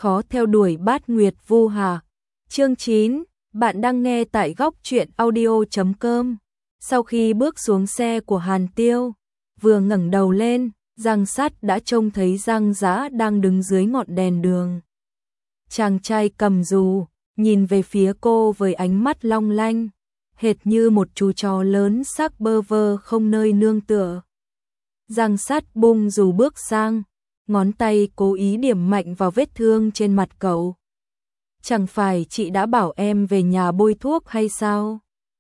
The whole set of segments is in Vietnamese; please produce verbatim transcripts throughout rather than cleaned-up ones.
khó theo đuổi bát nguyệt vu hà. Chương chín, bạn đang nghe tại góc truyện audio chấm com. Sau khi bước xuống xe của Hàn Tiêu, vừa ngẩng đầu lên, Giang Sát đã trông thấy Giang Dã đang đứng dưới ngọn đèn đường. Chàng trai cầm dù, nhìn về phía cô với ánh mắt long lanh, hệt như một chú chó lớn sắc bơ vơ không nơi nương tựa. Giang Sát bung dù bước sang, ngón tay cố ý điểm mạnh vào vết thương trên mặt cậu. Chẳng phải chị đã bảo em về nhà bôi thuốc hay sao?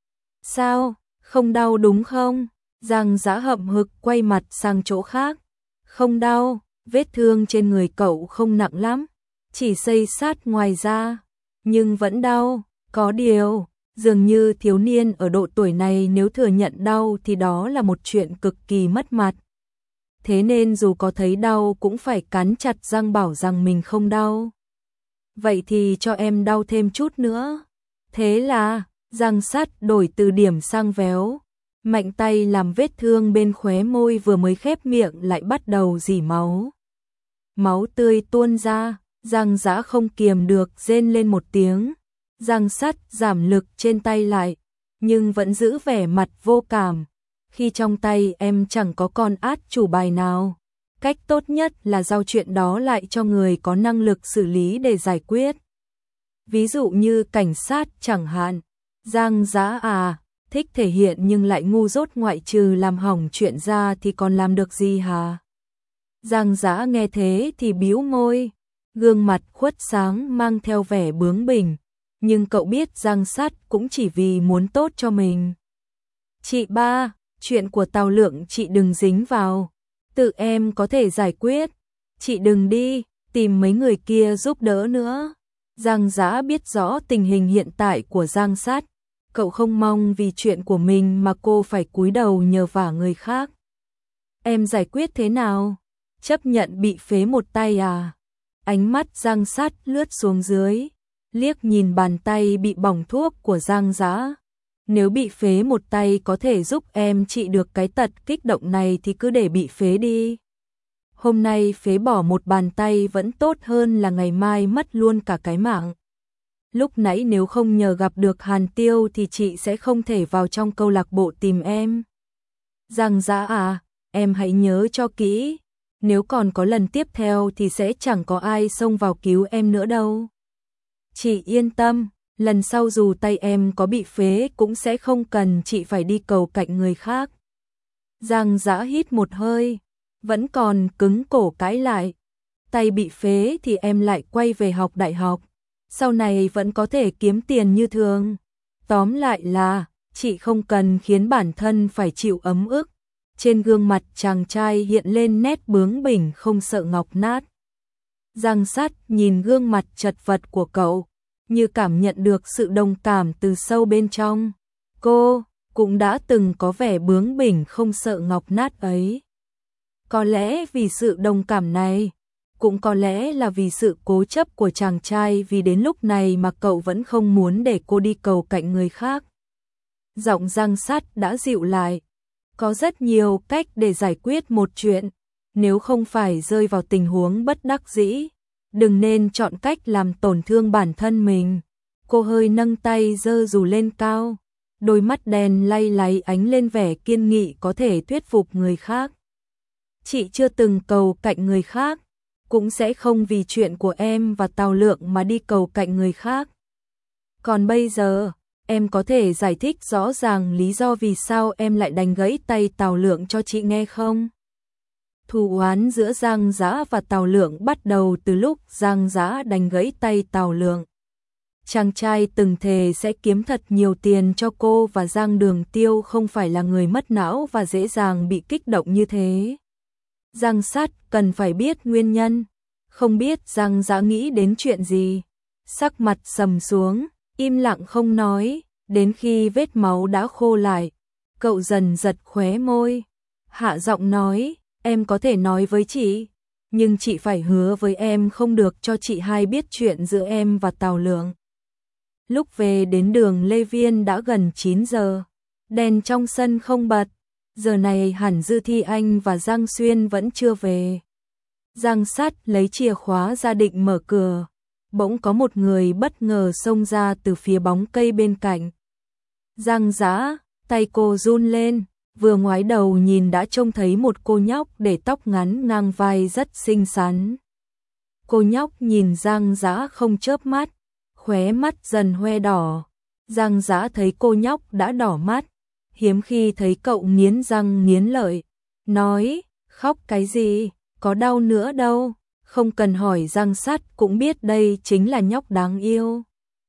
Sao, không đau đúng không? Giang Dã hậm hực quay mặt sang chỗ khác. Không đau, vết thương trên người cậu không nặng lắm, chỉ xây sát ngoài da, nhưng vẫn đau. Có điều, dường như thiếu niên ở độ tuổi này nếu thừa nhận đau thì đó là một chuyện cực kỳ mất mặt. Thế nên dù có thấy đau cũng phải cắn chặt răng bảo rằng mình không đau. Vậy thì cho em đau thêm chút nữa. Thế là, Giang Sát đổi từ điểm sang véo, mạnh tay làm vết thương bên khóe môi vừa mới khép miệng lại bắt đầu rỉ máu. Máu tươi tuôn ra, Giang Dã không kiềm được rên lên một tiếng. Giang Sát giảm lực trên tay lại, nhưng vẫn giữ vẻ mặt vô cảm. Khi trong tay em chẳng có con át chủ bài nào, cách tốt nhất là giao chuyện đó lại cho người có năng lực xử lý để giải quyết. Ví dụ như cảnh sát chẳng hạn. Giang Dã à, thích thể hiện nhưng lại ngu dốt, ngoại trừ làm hỏng chuyện ra thì còn làm được gì hả? Giang Dã nghe thế thì bĩu môi, gương mặt khuất sáng mang theo vẻ bướng bỉnh, nhưng cậu biết Giang Sát cũng chỉ vì muốn tốt cho mình. Chị ba, chuyện của Tào Lượng chị đừng dính vào, tự em có thể giải quyết, chị đừng đi tìm mấy người kia giúp đỡ nữa. Giang Dã biết rõ tình hình hiện tại của Giang Sát, cậu không mong vì chuyện của mình mà cô phải cúi đầu nhờ vả người khác. Em giải quyết thế nào? Chấp nhận bị phế một tay à? Ánh mắt Giang Sát lướt xuống dưới, liếc nhìn bàn tay bị bỏng thuốc của Giang Dã. Nếu bị phế một tay có thể giúp em trị được cái tật kích động này thì cứ để bị phế đi. Hôm nay phế bỏ một bàn tay vẫn tốt hơn là ngày mai mất luôn cả cái mạng. Lúc nãy nếu không nhờ gặp được Hàn Tiêu thì chị sẽ không thể vào trong câu lạc bộ tìm em. Giang Dã à, em hãy nhớ cho kỹ, nếu còn có lần tiếp theo thì sẽ chẳng có ai xông vào cứu em nữa đâu. Chị yên tâm, lần sau dù tay em có bị phế cũng sẽ không cần chị phải đi cầu cạnh người khác. Giang Dã hít một hơi, vẫn còn cứng cổ cãi lại. Tay bị phế thì em lại quay về học đại học, sau này vẫn có thể kiếm tiền như thường. Tóm lại là, chị không cần khiến bản thân phải chịu ấm ức. Trên gương mặt chàng trai hiện lên nét bướng bỉnh không sợ ngọc nát. Giang Sát nhìn gương mặt chật vật của cậu, như cảm nhận được sự đồng cảm từ sâu bên trong. Cô cũng đã từng có vẻ bướng bỉnh không sợ ngọc nát ấy. Có lẽ vì sự đồng cảm này, cũng có lẽ là vì sự cố chấp của chàng trai, vì đến lúc này mà cậu vẫn không muốn để cô đi cầu cạnh người khác. Giọng Giang Sát đã dịu lại. Có rất nhiều cách để giải quyết một chuyện, nếu không phải rơi vào tình huống bất đắc dĩ, đừng nên chọn cách làm tổn thương bản thân mình. Cô hơi nâng tay giơ dù lên cao, đôi mắt đen lay láy ánh lên vẻ kiên nghị có thể thuyết phục người khác. Chị chưa từng cầu cạnh người khác, cũng sẽ không vì chuyện của em và Tào Lượng mà đi cầu cạnh người khác. Còn bây giờ, em có thể giải thích rõ ràng lý do vì sao em lại đánh gãy tay Tào Lượng cho chị nghe không? Thù oán giữa Giang Dã và Tào Lượng bắt đầu từ lúc Giang Dã đánh gãy tay Tào Lượng. Chàng trai từng thề sẽ kiếm thật nhiều tiền cho cô, và Giang Đường Tiêu không phải là người mất não và dễ dàng bị kích động như thế. Giang Sát cần phải biết nguyên nhân, không biết Giang Dã nghĩ đến chuyện gì. Sắc mặt sầm xuống, im lặng không nói, đến khi vết máu đã khô lại, cậu dần giật khóe môi, hạ giọng nói, em có thể nói với chị, nhưng chị phải hứa với em không được cho chị hai biết chuyện giữa em và Tào Lượng. Lúc về đến đường Lê Viên đã gần chín giờ, đèn trong sân không bật, giờ này hẳn Dư Thi Anh và Giang Xuyên vẫn chưa về. Giang Sát lấy chìa khóa ra định mở cửa, bỗng có một người bất ngờ xông ra từ phía bóng cây bên cạnh. Giang Dã, tay cô run lên, vừa ngoái đầu nhìn đã trông thấy một cô nhóc để tóc ngắn ngang vai rất xinh xắn. Cô nhóc nhìn Giang Dã không chớp mắt, khóe mắt dần hoe đỏ. Giang Dã thấy cô nhóc đã đỏ mắt, hiếm khi thấy cậu nghiến răng nghiến lợi, nói, khóc cái gì, có đau nữa đâu, không cần hỏi Giang Sắt cũng biết đây chính là nhóc đáng yêu.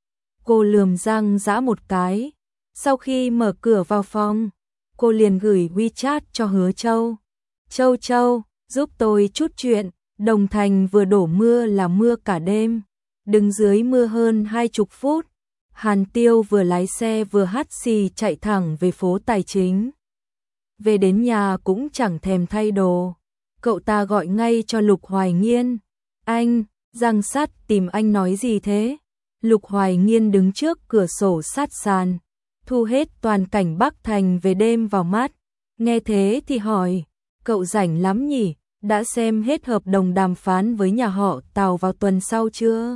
Cô lườm Giang Dã một cái, sau khi mở cửa vào phòng, cô liền gửi WeChat cho Hứa Châu. Châu Châu, giúp tôi chút chuyện, Đồng Thành vừa đổ mưa là mưa cả đêm, đứng dưới mưa hơn hai chục phút. Hàn Tiêu vừa lái xe vừa hắt xì chạy thẳng về phố Tài Chính. Về đến nhà cũng chẳng thèm thay đồ. Cậu ta gọi ngay cho Lục Hoài Nghiên. Anh, Giang Sắt tìm anh nói gì thế? Lục Hoài Nghiên đứng trước cửa sổ sát sàn, thu hết toàn cảnh Bắc Thành về đêm vào mắt. Nghe thế thì hỏi, cậu rảnh lắm nhỉ? Đã xem hết hợp đồng đàm phán với nhà họ Tào vào tuần sau chưa?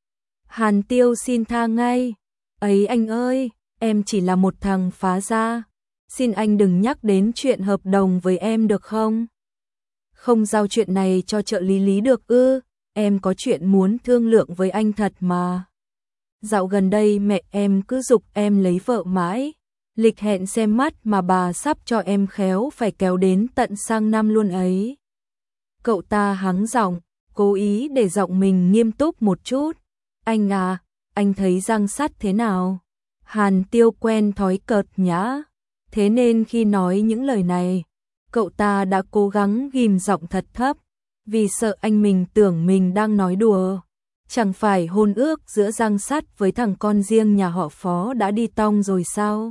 Hàn Tiêu xin tha ngay. Ấy anh ơi, em chỉ là một thằng phá gia. Xin anh đừng nhắc đến chuyện hợp đồng với em được không? Không giao chuyện này cho trợ lý Lý được ư? Em có chuyện muốn thương lượng với anh thật mà. Dạo gần đây mẹ em cứ giục em lấy vợ mãi. Lịch hẹn xem mắt mà bà sắp cho em khéo phải kéo đến tận sang năm luôn ấy. Cậu ta hắng giọng, cố ý để giọng mình nghiêm túc một chút. Anh à, anh thấy Giang Sắt thế nào? Hàn Tiêu quen thói cợt nhã, thế nên khi nói những lời này, cậu ta đã cố gắng ghim giọng thật thấp, vì sợ anh mình tưởng mình đang nói đùa. Chẳng phải hôn ước giữa Giang Sắt với thằng con riêng nhà họ Phó đã đi tong rồi sao?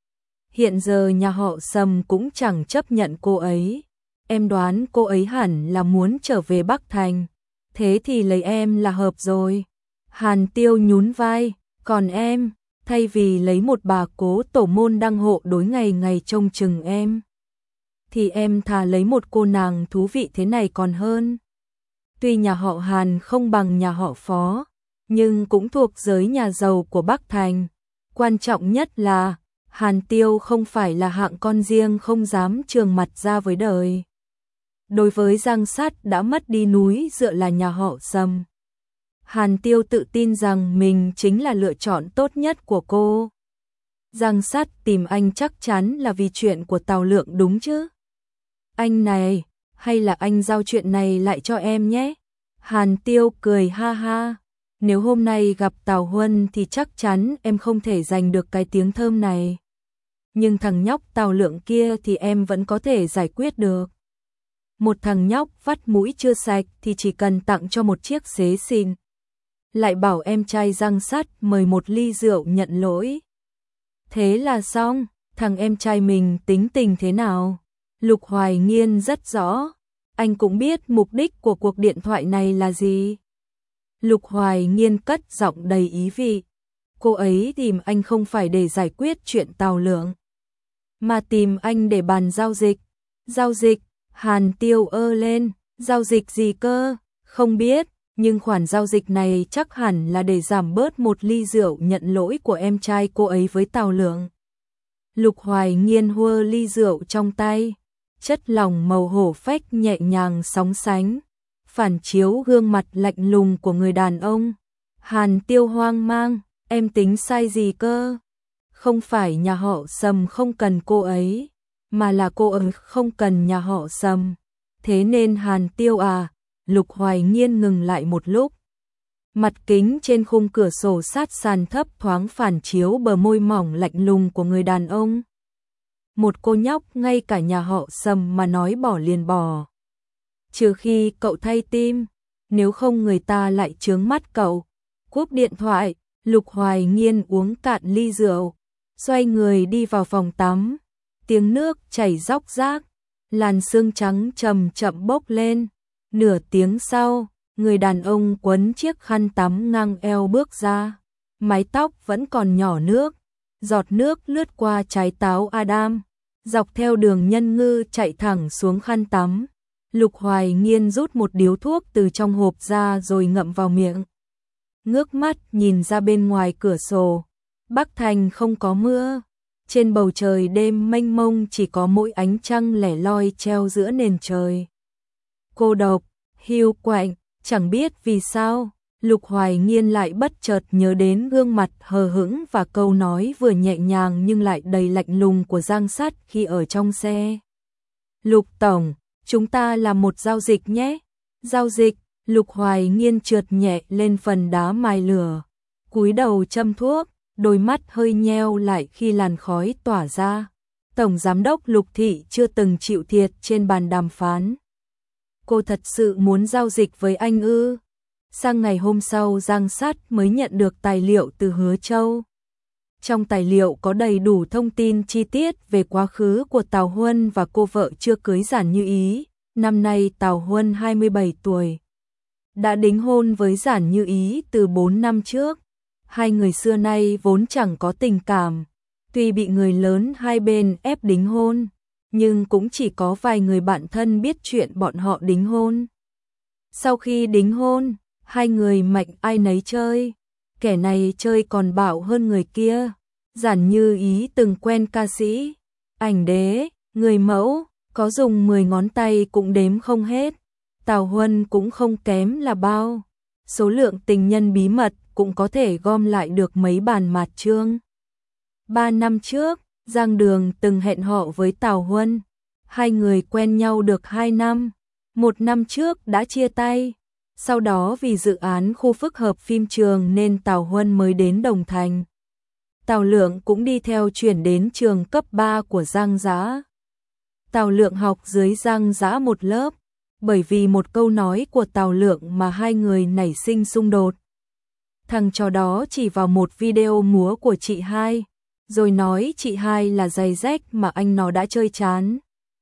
Hiện giờ nhà họ Sầm cũng chẳng chấp nhận cô ấy. Em đoán cô ấy hẳn là muốn trở về Bắc Thành. Thế thì lấy em là hợp rồi. Hàn Tiêu nhún vai, còn em, thay vì lấy một bà cố tổ môn đăng hộ đối ngày ngày trông chừng em, thì em thà lấy một cô nàng thú vị thế này còn hơn. Tuy nhà họ Hàn không bằng nhà họ Phó, nhưng cũng thuộc giới nhà giàu của Bắc Thành. Quan trọng nhất là, Hàn Tiêu không phải là hạng con riêng không dám trường mặt ra với đời. Đối với Giang Sắt đã mất đi núi dựa là nhà họ Sầm, Hàn Tiêu tự tin rằng mình chính là lựa chọn tốt nhất của cô. Giang Sắt tìm anh chắc chắn là vì chuyện của Tào Lượng đúng chứ? Anh này, hay là anh giao chuyện này lại cho em nhé? Hàn Tiêu cười ha ha, nếu hôm nay gặp Tào Huân thì chắc chắn em không thể giành được cái tiếng thơm này. Nhưng thằng nhóc Tào Lượng kia thì em vẫn có thể giải quyết được. Một thằng nhóc vắt mũi chưa sạch thì chỉ cần tặng cho một chiếc xế xịn. Lại bảo em trai Giang Sắt mời một ly rượu nhận lỗi. Thế là xong, thằng em trai mình tính tình thế nào? Lục Hoài Nghiên rất rõ, anh cũng biết mục đích của cuộc điện thoại này là gì. Lục Hoài Nghiên cất giọng đầy ý vị. Cô ấy tìm anh không phải để giải quyết chuyện Tào Lượng, mà tìm anh để bàn giao dịch. Giao dịch? Hàn Tiêu ơ lên, giao dịch gì cơ? Không biết, nhưng khoản giao dịch này chắc hẳn là để giảm bớt một ly rượu nhận lỗi của em trai cô ấy với Tào Lượng. Lục Hoài Nghiên hua ly rượu trong tay, chất lỏng màu hổ phách nhẹ nhàng sóng sánh, phản chiếu gương mặt lạnh lùng của người đàn ông. Hàn Tiêu hoang mang, em tính sai gì cơ? Không phải nhà họ Sầm không cần cô ấy, mà là cô ấy không cần nhà họ Sầm. Thế nên Hàn Tiêu à, Lục Hoài Nghiên ngừng lại một lúc. Mặt kính trên khung cửa sổ sát sàn thấp thoáng phản chiếu bờ môi mỏng lạnh lùng của người đàn ông. Một cô nhóc ngay cả nhà họ Sầm mà nói bỏ liền bỏ. Trừ khi cậu thay tim, nếu không người ta lại chướng mắt cậu. Cúp điện thoại, Lục Hoài Nghiên uống cạn ly rượu, xoay người đi vào phòng tắm. Tiếng nước chảy róc rách, làn sương trắng chậm chậm bốc lên. Nửa tiếng sau, người đàn ông quấn chiếc khăn tắm ngang eo bước ra. Mái tóc vẫn còn nhỏ nước, giọt nước lướt qua trái táo Adam, dọc theo đường nhân ngư chạy thẳng xuống khăn tắm. Lục Hoài Nghiên rút một điếu thuốc từ trong hộp ra rồi ngậm vào miệng. ngước mắt nhìn ra bên ngoài cửa sổ. Bắc Thành không có mưa, trên bầu trời đêm mênh mông chỉ có mỗi ánh trăng lẻ loi treo giữa nền trời. Cô độc, hiu quạnh, chẳng biết vì sao, Lục Hoài Nghiên lại bất chợt nhớ đến gương mặt hờ hững và câu nói vừa nhẹ nhàng nhưng lại đầy lạnh lùng của Giang Sắt khi ở trong xe. Lục Tổng, chúng ta làm một giao dịch nhé. Giao dịch, Lục Hoài Nghiên trượt nhẹ lên phần đá mài lửa, cúi đầu châm thuốc, đôi mắt hơi nheo lại khi làn khói tỏa ra. Tổng Giám đốc Lục Thị chưa từng chịu thiệt trên bàn đàm phán. Cô thật sự muốn giao dịch với anh ư? Sang ngày hôm sau Giang Sắt mới nhận được tài liệu từ Hứa Châu. Trong tài liệu có đầy đủ thông tin chi tiết về quá khứ của Tào Huân và cô vợ chưa cưới Giản Như Ý. Năm nay Tào Huân hai mươi bảy tuổi, đã đính hôn với Giản Như Ý từ bốn năm trước. Hai người xưa nay vốn chẳng có tình cảm, tuy bị người lớn hai bên ép đính hôn, nhưng cũng chỉ có vài người bạn thân biết chuyện bọn họ đính hôn. Sau khi đính hôn, hai người mạnh ai nấy chơi, kẻ này chơi còn bạo hơn người kia. Giản Như Ý từng quen ca sĩ, ảnh đế, người mẫu, có dùng mười ngón tay cũng đếm không hết. Tào Huân cũng không kém là bao, số lượng tình nhân bí mật cũng có thể gom lại được mấy bàn mạt chương. Ba năm trước, Giang Đường từng hẹn hò với Tào Huân, hai người quen nhau được hai năm, một năm trước đã chia tay. Sau đó vì dự án khu phức hợp phim trường nên Tào Huân mới đến Đồng Thành. Tào Lượng cũng đi theo chuyển đến trường cấp ba của Giang Dã. Tào Lượng học dưới Giang Dã một lớp, bởi vì một câu nói của Tào Lượng mà hai người nảy sinh xung đột. Thằng chó đó chỉ vào một video múa của chị hai, rồi nói chị hai là giày rách mà anh nó đã chơi chán.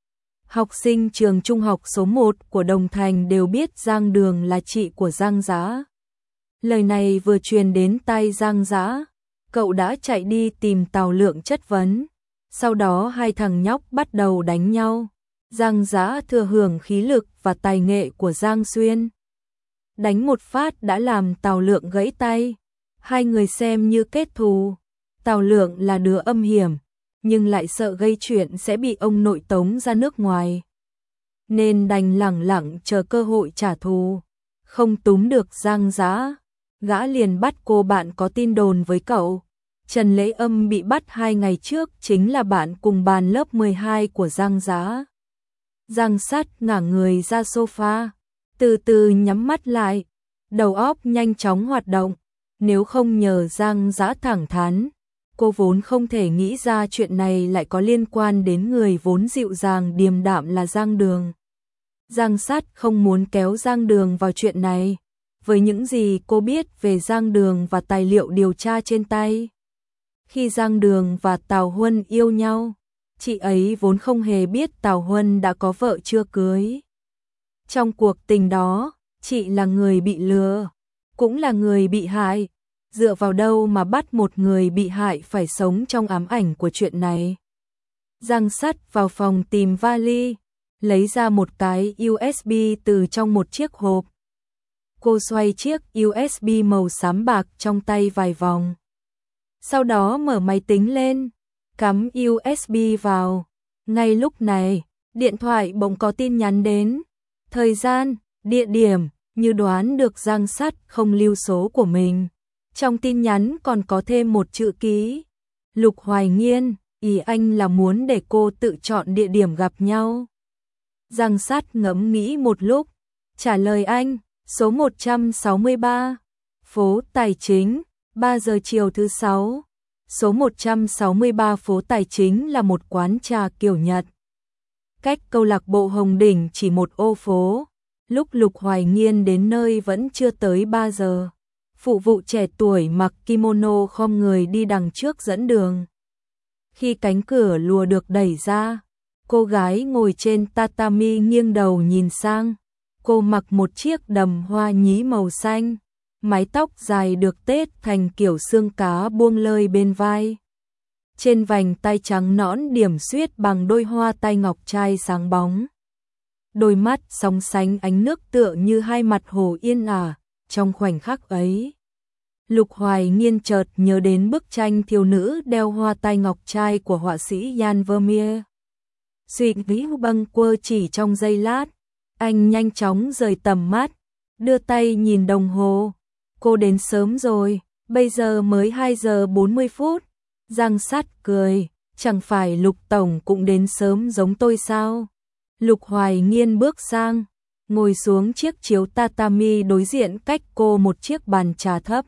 Học sinh trường trung học số một của Đồng Thành đều biết Giang Đường là chị của Giang Dã. Lời này vừa truyền đến tai Giang Dã, cậu đã chạy đi tìm Tào Lượng chất vấn. Sau đó hai thằng nhóc bắt đầu đánh nhau. Giang Dã thừa hưởng khí lực và tài nghệ của Giang Xuyên. Đánh một phát đã làm Tào Lượng gãy tay. Hai người xem như kết thù. Tào Lượng là đứa âm hiểm, nhưng lại sợ gây chuyện sẽ bị ông nội tống ra nước ngoài, nên đành lẳng lặng chờ cơ hội trả thù. Không túm được Giang Dã, gã liền bắt cô bạn có tin đồn với cậu. Trần Lễ Âm bị bắt hai ngày trước chính là bạn cùng bàn lớp mười hai của Giang Dã. Giang Sắt ngả người ra sofa, từ từ nhắm mắt lại, đầu óc nhanh chóng hoạt động. Nếu không nhờ Giang Dã thẳng thắn, cô vốn không thể nghĩ ra chuyện này lại có liên quan đến người vốn dịu dàng điềm đạm là Giang Đường. Giang Sắt không muốn kéo Giang Đường vào chuyện này, với những gì cô biết về Giang Đường và tài liệu điều tra trên tay. Khi Giang Đường và Tào Huân yêu nhau, chị ấy vốn không hề biết Tào Huân đã có vợ chưa cưới. Trong cuộc tình đó, chị là người bị lừa, cũng là người bị hại. Dựa vào đâu mà bắt một người bị hại phải sống trong ám ảnh của chuyện này? Giang Sắt vào phòng tìm vali, lấy ra một cái u ét bê từ trong một chiếc hộp. Cô xoay chiếc u ét bê màu xám bạc trong tay vài vòng. Sau đó mở máy tính lên, cắm u ét bê vào. Ngay lúc này, điện thoại bỗng có tin nhắn đến. Thời gian, địa điểm, như đoán được Giang Sắt không lưu số của mình. Trong tin nhắn còn có thêm một chữ ký. Lục Hoài Nghiên, ý anh là muốn để cô tự chọn địa điểm gặp nhau. Giang Sắt ngẫm nghĩ một lúc, trả lời anh, số một trăm sáu mươi ba, phố Tài Chính, ba giờ chiều thứ sáu. Số một trăm sáu mươi ba phố Tài Chính là một quán trà kiểu Nhật. Cách câu lạc bộ Hồng Đỉnh chỉ một ô phố. Lúc Lục Hoài Nghiên đến nơi vẫn chưa tới ba giờ. Phụ vụ trẻ tuổi mặc kimono khom người đi đằng trước dẫn đường. Khi cánh cửa lùa được đẩy ra, cô gái ngồi trên tatami nghiêng đầu nhìn sang. Cô mặc một chiếc đầm hoa nhí màu xanh, mái tóc dài được tết thành kiểu xương cá buông lơi bên vai. Trên vành tay trắng nõn điểm xuyết bằng đôi hoa tai ngọc trai sáng bóng. Đôi mắt sóng sánh ánh nước tựa như hai mặt hồ yên ả. Trong khoảnh khắc ấy, Lục Hoài Nghiên chợt nhớ đến bức tranh thiếu nữ đeo hoa tai ngọc trai của họa sĩ Jan Vermeer. Suy nghĩ bâng quơ chỉ trong giây lát, anh nhanh chóng rời tầm mắt, đưa tay nhìn đồng hồ. Cô đến sớm rồi, bây giờ mới hai giờ bốn mươi phút. Giang Sắt cười, chẳng phải Lục Tổng cũng đến sớm giống tôi sao? Lục Hoài Nghiên bước sang, ngồi xuống chiếc chiếu tatami đối diện cách cô một chiếc bàn trà thấp.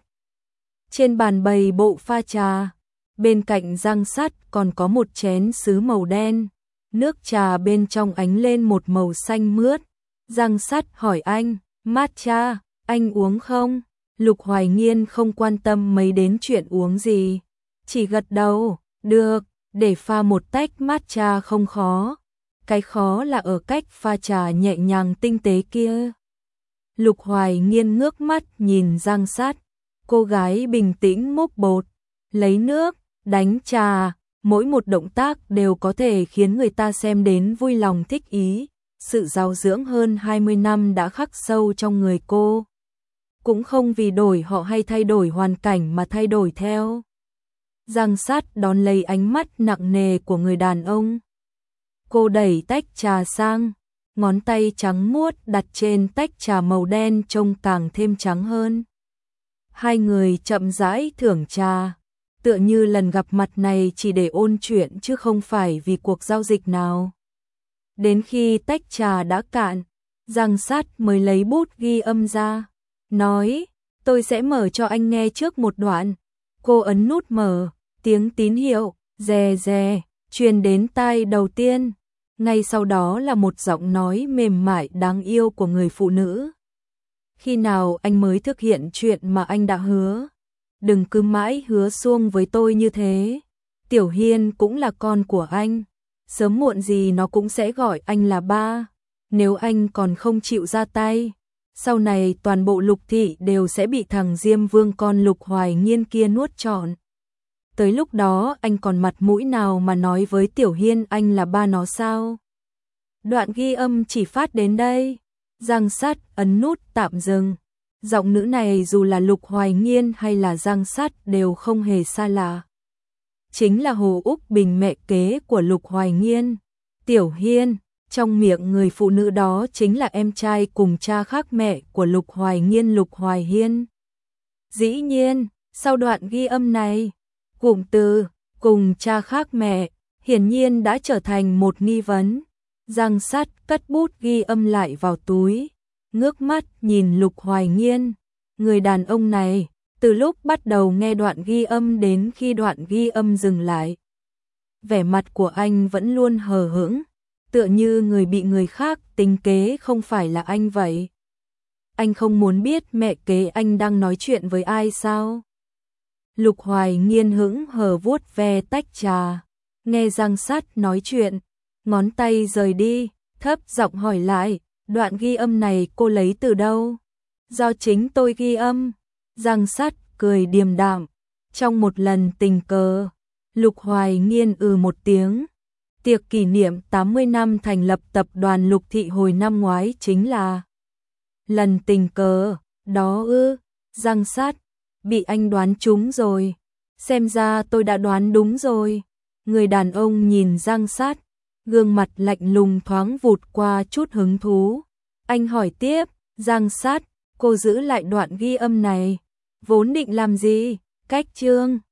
Trên bàn bày bộ pha trà, bên cạnh Giang Sắt còn có một chén sứ màu đen, nước trà bên trong ánh lên một màu xanh mướt. Giang Sắt hỏi anh, matcha, anh uống không? Lục Hoài Nghiên không quan tâm mấy đến chuyện uống gì, chỉ gật đầu, được, để pha một tách matcha không khó. Cái khó là ở cách pha trà nhẹ nhàng tinh tế kia. Lục Hoài Nghiên ngước mắt nhìn Giang Sắt, cô gái bình tĩnh múc bột, lấy nước, đánh trà, mỗi một động tác đều có thể khiến người ta xem đến vui lòng thích ý. Sự giáo dưỡng hơn hai mươi năm đã khắc sâu trong người cô. Cũng không vì đổi họ hay thay đổi hoàn cảnh mà thay đổi theo. Giang Sắt đón lấy ánh mắt nặng nề của người đàn ông. Cô đẩy tách trà sang, ngón tay trắng muốt đặt trên tách trà màu đen trông càng thêm trắng hơn. Hai người chậm rãi thưởng trà, tựa như lần gặp mặt này chỉ để ôn chuyện chứ không phải vì cuộc giao dịch nào. Đến khi tách trà đã cạn, Giang Sắt mới lấy bút ghi âm ra, nói, tôi sẽ mở cho anh nghe trước một đoạn. Cô ấn nút mở, tiếng tín hiệu, rè rè, truyền đến tai đầu tiên. Ngay sau đó là một giọng nói mềm mại đáng yêu của người phụ nữ. Khi nào anh mới thực hiện chuyện mà anh đã hứa? Đừng cứ mãi hứa suông với tôi như thế. Tiểu Hiên cũng là con của anh. Sớm muộn gì nó cũng sẽ gọi anh là ba. Nếu anh còn không chịu ra tay, sau này toàn bộ Lục thị đều sẽ bị thằng Diêm Vương con Lục Hoài Nghiên kia nuốt trọn. Tới lúc đó anh còn mặt mũi nào mà nói với Tiểu Hiên anh là ba nó sao? Đoạn ghi âm chỉ phát đến đây. Giang Sắt ấn nút tạm dừng. Giọng nữ này dù là Lục Hoài Nghiên hay là Giang Sắt đều không hề xa lạ. Chính là Hồ Úc Bình, mẹ kế của Lục Hoài Nghiên. Tiểu Hiên, trong miệng người phụ nữ đó chính là em trai cùng cha khác mẹ của Lục Hoài Nghiên, Lục Hoài Hiên. Dĩ nhiên, sau đoạn ghi âm này, cụm từ cùng cha khác mẹ hiển nhiên đã trở thành một nghi vấn. Giang Sắt cất bút ghi âm lại vào túi, ngước mắt nhìn Lục Hoài Nghiên. Người đàn ông này, từ lúc bắt đầu nghe đoạn ghi âm đến khi đoạn ghi âm dừng lại, vẻ mặt của anh vẫn luôn hờ hững, tựa như người bị người khác tính kế không phải là anh vậy. Anh không muốn biết mẹ kế anh đang nói chuyện với ai sao? Lục Hoài Nghiên hững hờ vuốt ve tách trà, nghe Giang Sắt nói chuyện, ngón tay rời đi, thấp giọng hỏi lại, đoạn ghi âm này cô lấy từ đâu? Do chính tôi ghi âm. Giang Sắt cười điềm đạm, trong một lần tình cờ. Lục Hoài Nghiên ừ một tiếng. Tiệc kỷ niệm tám mươi năm thành lập tập đoàn Lục thị hồi năm ngoái chính là lần tình cờ đó ư? Giang Sắt, bị anh đoán trúng rồi. Xem ra tôi đã đoán đúng rồi. Người đàn ông nhìn Giang Sắt, gương mặt lạnh lùng thoáng vụt qua chút hứng thú. Anh hỏi tiếp, Giang Sắt, cô giữ lại đoạn ghi âm này, vốn định làm gì? Cách chương